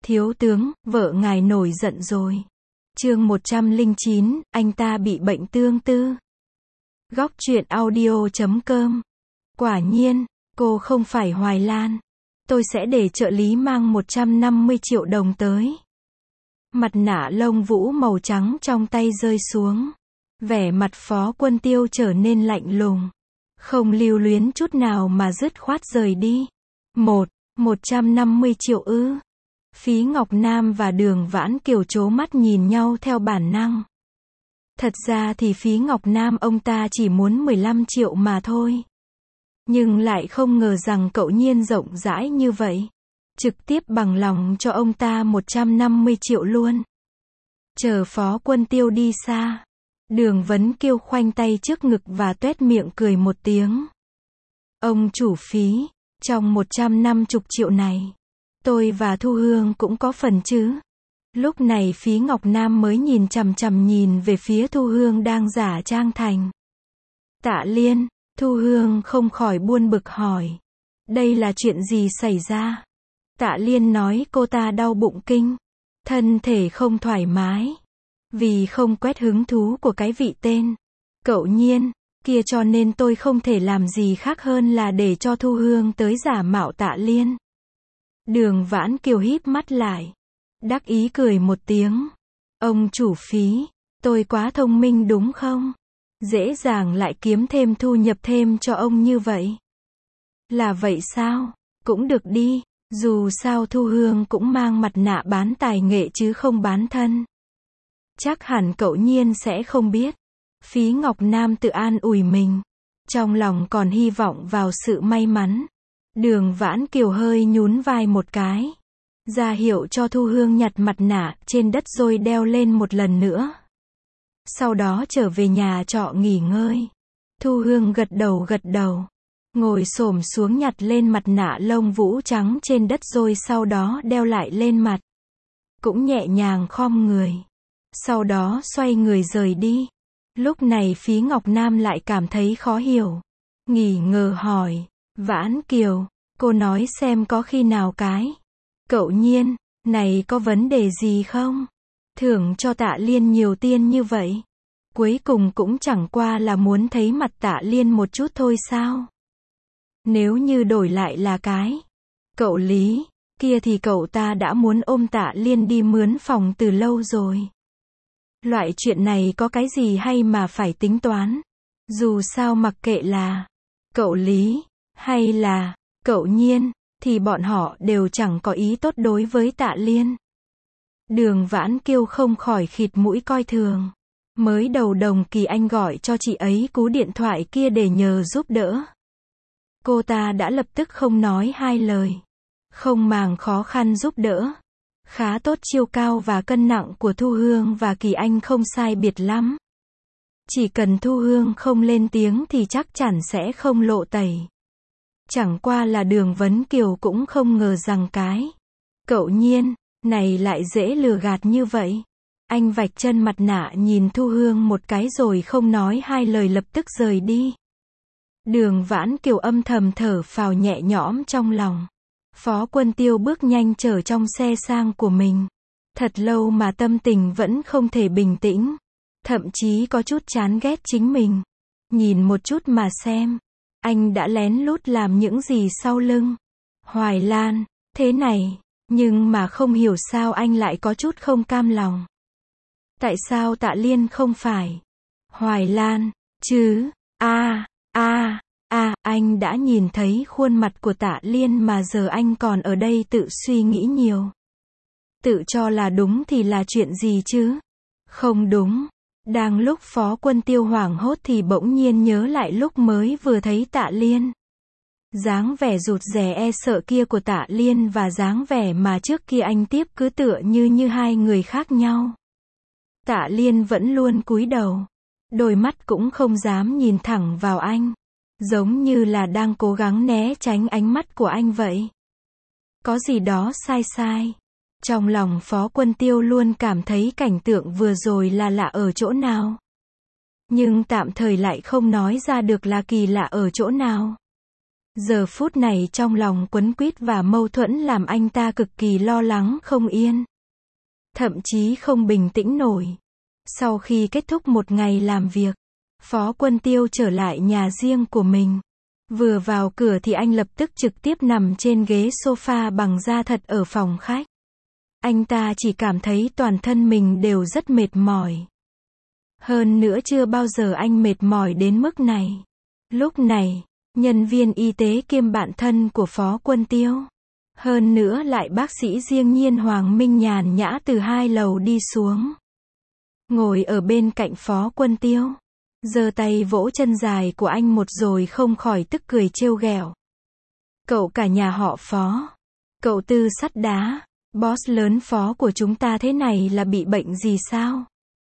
Thiếu tướng, vợ ngài nổi giận rồi. Chương 109, anh ta bị bệnh tương tư. Góc truyện audio.com. Quả nhiên, cô không phải Hoài Lan. Tôi sẽ để trợ lý mang 150 triệu đồng tới. Mặt nạ lông vũ màu trắng trong tay rơi xuống. Vẻ mặt Phó Quân Tiêu trở nên lạnh lùng. Không lưu luyến chút nào mà dứt khoát rời đi. 150 triệu ư? Phí Ngọc Nam và Đường Vãn Kiều trố mắt nhìn nhau theo bản năng. Thật ra thì Phí Ngọc Nam ông ta chỉ muốn 15 triệu mà thôi. Nhưng lại không ngờ rằng Cậu Nhiên rộng rãi như vậy. Trực tiếp bằng lòng cho ông ta 150 triệu luôn. Chờ Phó Quân Tiêu đi xa. Đường Vấn Kiêu khoanh tay trước ngực và tuét miệng cười một tiếng. Ông chủ Phí, trong 150 triệu này, tôi và Thu Hương cũng có phần chứ. Lúc này Phí Ngọc Nam mới nhìn chằm chằm nhìn về phía Thu Hương đang giả trang thành Tạ Liên. Thu Hương không khỏi buồn bực hỏi. Đây là chuyện gì xảy ra? Tạ Liên nói cô ta đau bụng kinh. Thân thể không thoải mái. Vì không quét hứng thú của cái vị tên Cậu Nhiên kia, cho nên tôi không thể làm gì khác hơn là để cho Thu Hương tới giả mạo Tạ Liên. Đường Vãn Kiều híp mắt lại. Đắc ý cười một tiếng. Ông chủ Phí, tôi quá thông minh đúng không? Dễ dàng lại kiếm thêm thu nhập thêm cho ông như vậy. Là vậy sao? Cũng được đi. Dù sao Thu Hương cũng mang mặt nạ bán tài nghệ chứ không bán thân. Chắc hẳn Cậu Nhiên sẽ không biết. Phí Ngọc Nam tự an ủi mình. Trong lòng còn hy vọng vào sự may mắn. Đường Vãn Kiều hơi nhún vai một cái. Ra hiệu cho Thu Hương nhặt mặt nạ trên đất rồi đeo lên một lần nữa. Sau đó trở về nhà trọ nghỉ ngơi. Thu Hương gật đầu. Ngồi xổm xuống nhặt lên mặt nạ lông vũ trắng trên đất rồi sau đó đeo lại lên mặt. Cũng nhẹ nhàng khom người. Sau đó xoay người rời đi. Lúc này Phí Ngọc Nam lại cảm thấy khó hiểu. Nghỉ ngờ hỏi. Vãn Kiều, cô nói xem có khi nào cái Cậu Nhiên này có vấn đề gì không? Thưởng cho Tạ Liên nhiều tiền như vậy. Cuối cùng cũng chẳng qua là muốn thấy mặt Tạ Liên một chút thôi sao? Nếu như đổi lại là cái Cậu Lý kia thì cậu ta đã muốn ôm Tạ Liên đi mướn phòng từ lâu rồi. Loại chuyện này có cái gì hay mà phải tính toán. Dù sao mặc kệ là Cậu Lý hay là Cậu Nhiên thì bọn họ đều chẳng có ý tốt đối với Tạ Liên. Đường Vãn Kiêu không khỏi khịt mũi coi thường. Mới đầu đồng kỳ anh gọi cho chị ấy cú điện thoại kia để nhờ giúp đỡ. Cô ta đã lập tức không nói hai lời. Không màng khó khăn giúp đỡ. Khá tốt, chiều cao và cân nặng của Thu Hương và Kỳ Anh không sai biệt lắm. Chỉ cần Thu Hương không lên tiếng thì chắc chắn sẽ không lộ tẩy. Chẳng qua là Đường Vấn Kiều cũng không ngờ rằng cái Cậu Nhiên này lại dễ lừa gạt như vậy. Anh vạch chân mặt nạ nhìn Thu Hương một cái rồi không nói hai lời lập tức rời đi. Đường Vãn Kiều âm thầm thở phào nhẹ nhõm trong lòng. Phó Quân Tiêu bước nhanh chở trong xe sang của mình. Thật lâu mà tâm tình vẫn không thể bình tĩnh. Thậm chí có chút chán ghét chính mình. Nhìn một chút mà xem. Anh đã lén lút làm những gì sau lưng Hoài Lan, thế này. Nhưng mà không hiểu sao anh lại có chút không cam lòng. Tại sao Tạ Liên không phải Hoài Lan, chứ? Anh đã nhìn thấy khuôn mặt của Tạ Liên mà giờ anh còn ở đây tự suy nghĩ nhiều. Tự cho là đúng thì là chuyện gì chứ? Không đúng. Đang lúc Phó Quân Tiêu hoảng hốt thì bỗng nhiên nhớ lại lúc mới vừa thấy Tạ Liên. Dáng vẻ rụt rè e sợ kia của Tạ Liên và dáng vẻ mà trước kia anh tiếp cứ tựa như hai người khác nhau. Tạ Liên vẫn luôn cúi đầu. Đôi mắt cũng không dám nhìn thẳng vào anh. Giống như là đang cố gắng né tránh ánh mắt của anh vậy. Có gì đó sai. Trong lòng Phó Quân Tiêu luôn cảm thấy cảnh tượng vừa rồi là lạ ở chỗ nào. Nhưng tạm thời lại không nói ra được là kỳ lạ ở chỗ nào. Giờ phút này trong lòng quấn quýt và mâu thuẫn làm anh ta cực kỳ lo lắng không yên. Thậm chí không bình tĩnh nổi. Sau khi kết thúc một ngày làm việc, Phó Quân Tiêu trở lại nhà riêng của mình. Vừa vào cửa thì anh lập tức trực tiếp nằm trên ghế sofa bằng da thật ở phòng khách. Anh ta chỉ cảm thấy toàn thân mình đều rất mệt mỏi. Hơn nữa chưa bao giờ anh mệt mỏi đến mức này. Lúc này, nhân viên y tế kiêm bạn thân của Phó Quân Tiêu. Hơn nữa lại bác sĩ riêng Nhiên Hoàng Minh nhàn nhã từ 2 lầu đi xuống. Ngồi ở bên cạnh Phó Quân Tiêu. Giơ tay vỗ chân dài của anh một rồi không khỏi tức cười trêu ghẹo. Cậu cả nhà họ Phó. Cậu Tư sắt đá. Boss lớn Phó của chúng ta thế này là bị bệnh gì sao?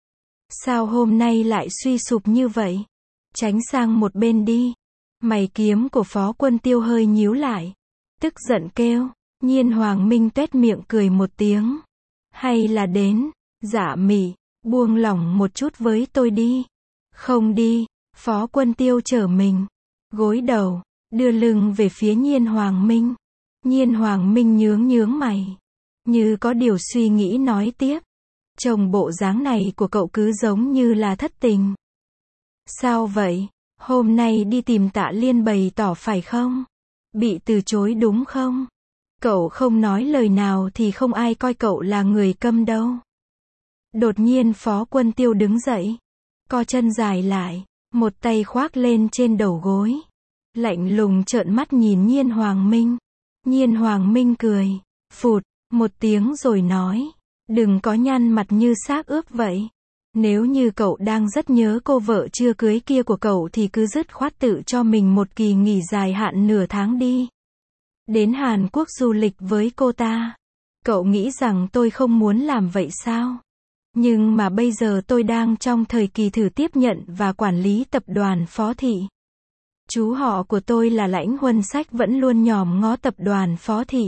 Sao hôm nay lại suy sụp như vậy? Tránh sang một bên đi. Mày kiếm của Phó Quân Tiêu hơi nhíu lại. Tức giận kêu. Nhiên Hoàng Minh tuét miệng cười một tiếng. Hay là đến, Dạ Mị, buông lỏng một chút với tôi đi. Không đi, Phó Quân Tiêu trở mình. Gối đầu, đưa lưng về phía Nhiên Hoàng Minh. Nhiên Hoàng Minh nhướng mày. Như có điều suy nghĩ nói tiếp. Trông bộ dáng này của cậu cứ giống như là thất tình. Sao vậy? Hôm nay đi tìm Tạ Liên bày tỏ phải không? Bị từ chối đúng không? Cậu không nói lời nào thì không ai coi cậu là người câm đâu. Đột nhiên Phó Quân Tiêu đứng dậy. Co chân dài lại. Một tay khoác lên trên đầu gối. Lạnh lùng trợn mắt nhìn Nhiên Hoàng Minh. Nhiên Hoàng Minh cười. Phụt, một tiếng rồi nói. Đừng có nhăn mặt như xác ướp vậy. Nếu như cậu đang rất nhớ cô vợ chưa cưới kia của cậu thì cứ dứt khoát tự cho mình một kỳ nghỉ dài hạn nửa tháng đi. Đến Hàn Quốc du lịch với cô ta. Cậu nghĩ rằng tôi không muốn làm vậy sao? Nhưng mà bây giờ tôi đang trong thời kỳ thử tiếp nhận và quản lý tập đoàn Phó Thị. Chú họ của tôi là Lãnh Huân Sách vẫn luôn nhòm ngó tập đoàn Phó Thị.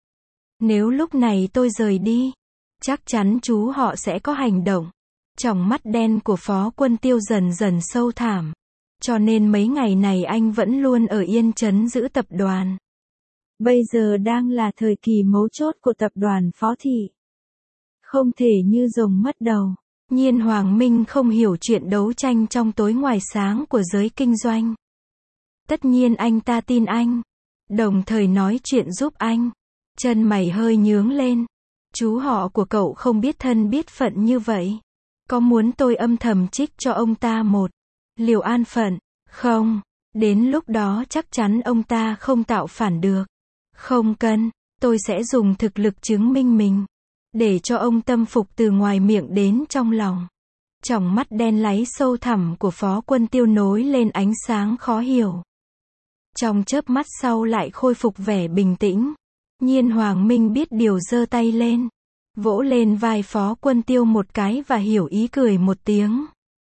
Nếu lúc này tôi rời đi, chắc chắn chú họ sẽ có hành động. Tròng mắt đen của Phó Quân Tiêu dần dần sâu thẳm. Cho nên mấy ngày này anh vẫn luôn ở Yên Trấn giữ tập đoàn. Bây giờ đang là thời kỳ mấu chốt của tập đoàn Phó Thị. Không thể như rồng mất đầu. Nhiên Hoàng Minh không hiểu chuyện đấu tranh trong tối ngoài sáng của giới kinh doanh. Tất nhiên anh ta tin anh. Đồng thời nói chuyện giúp anh. Chân mày hơi nhướng lên. Chú họ của cậu không biết thân biết phận như vậy. Có muốn tôi âm thầm trích cho ông ta một liều an phận, không? Đến lúc đó chắc chắn ông ta không tạo phản được. Không cần, tôi sẽ dùng thực lực chứng minh mình. Để cho ông tâm phục từ ngoài miệng đến trong lòng. Tròng mắt đen láy sâu thẳm của Phó Quân Tiêu nối lên ánh sáng khó hiểu. Trong chớp mắt sau lại khôi phục vẻ bình tĩnh. Nhiên Hoàng Minh biết điều giơ tay lên. Vỗ lên vai Phó Quân Tiêu một cái và hiểu ý cười một tiếng.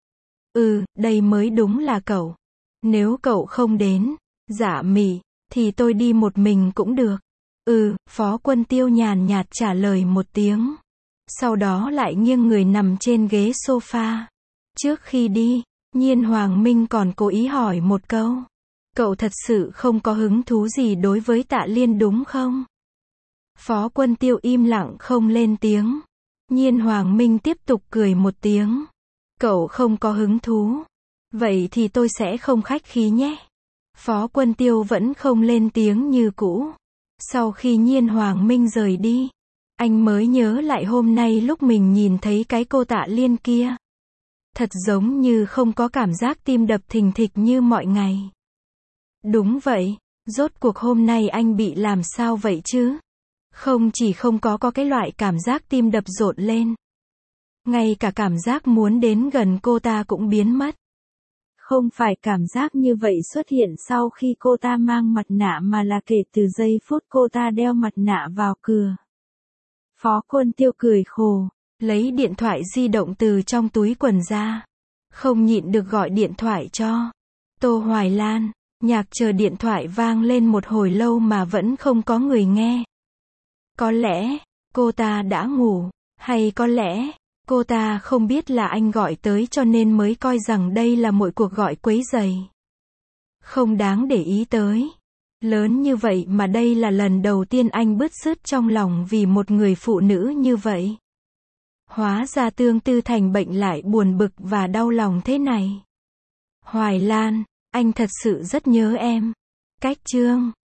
Đây mới đúng là cậu. Nếu cậu không đến, Dạ Mị, thì tôi đi một mình cũng được. Phó Quân Tiêu nhàn nhạt trả lời một tiếng. Sau đó lại nghiêng người nằm trên ghế sofa. Trước khi đi, Nhiên Hoàng Minh còn cố ý hỏi một câu. Cậu thật sự không có hứng thú gì đối với Tạ Liên đúng không? Phó Quân Tiêu im lặng không lên tiếng. Nhiên Hoàng Minh tiếp tục cười một tiếng. Cậu không có hứng thú. Vậy thì tôi sẽ không khách khí nhé. Phó Quân Tiêu vẫn không lên tiếng như cũ. Sau khi Nhiên Hoàng Minh rời đi, anh mới nhớ lại hôm nay lúc mình nhìn thấy cái cô Tạ Liên kia. Thật giống như không có cảm giác tim đập thình thịch như mọi ngày. Đúng vậy, rốt cuộc hôm nay anh bị làm sao vậy chứ? Không chỉ không có cái loại cảm giác tim đập rộn lên. Ngay cả cảm giác muốn đến gần cô ta cũng biến mất. Không phải cảm giác như vậy xuất hiện sau khi cô ta mang mặt nạ mà là kể từ giây phút cô ta đeo mặt nạ vào cửa. Phó Quân Tiêu cười khổ, lấy điện thoại di động từ trong túi quần ra. Không nhịn được gọi điện thoại cho Tô Hoài Lan. Nhạc chờ điện thoại vang lên một hồi lâu mà vẫn không có người nghe. Có lẽ, cô ta đã ngủ, hay có lẽ, cô ta không biết là anh gọi tới cho nên mới coi rằng đây là một cuộc gọi quấy rầy. Không đáng để ý tới. Lớn như vậy mà đây là lần đầu tiên anh bứt rứt trong lòng vì một người phụ nữ như vậy. Hóa ra Tương Tư thành bệnh lại buồn bực và đau lòng thế này. Hoài Lan, anh thật sự rất nhớ em. Cách chương